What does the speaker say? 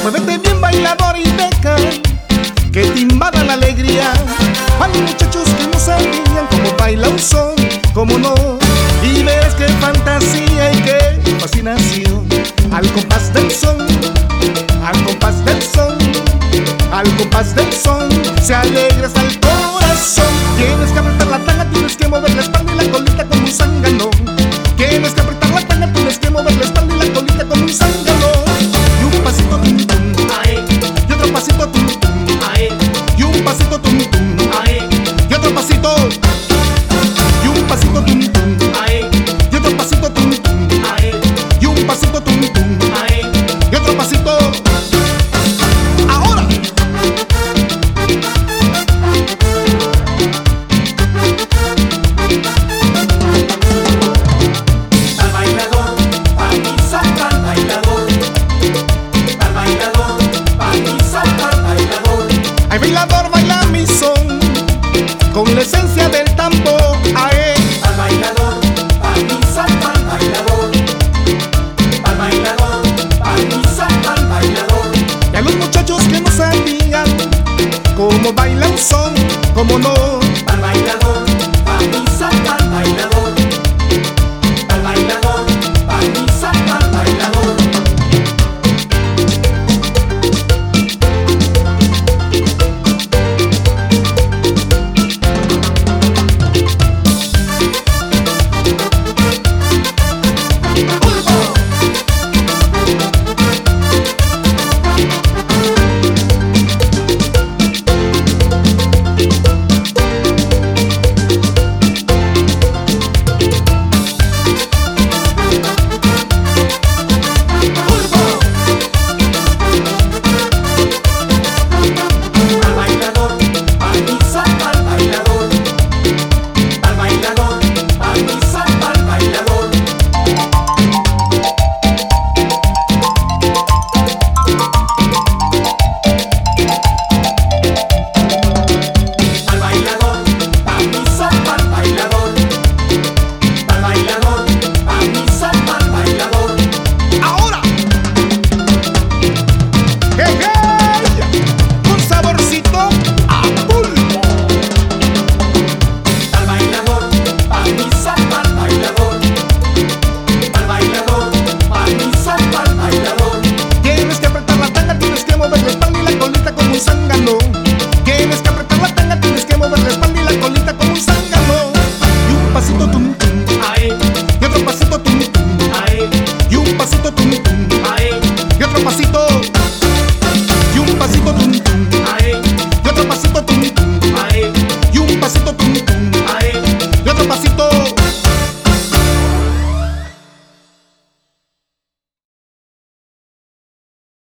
Muévete bien, bailador, y deja que te invada la alegría. Hay muchachos que no sabían cómo baila un son, cómo no. Y ves qué fantasía y qué fascinación. Al compás del son, al compás del son, al compás del son, se alegra hasta el corazón. Tienes que apretar la tanga, tienes que mover la espalda y la colita como un zángano. Tienes que apretar la tanga, tienes que mover la espalda y la colita como un zángano. Y un pasito tum tum, ae, y otro pasito tum tum, ae, y un pasito tum tum, ae, y otro pasito, y un pasito tum tum, ae, y otro pasito tum tum, ae, y un pasito tum tum, ae, y otro pasito. Ahora. Al bailador, pa' mi son, al bailador. Al bailador, pa' mi son, al bailador. Ay, bailador, baila mi son con la esencia del tambor. Ae. Al bailador, pa' mi son, al bailador. Al bailador, pa' mi son, al bailador. Y a los muchachos que no sabían cómo baila un son, cómo no.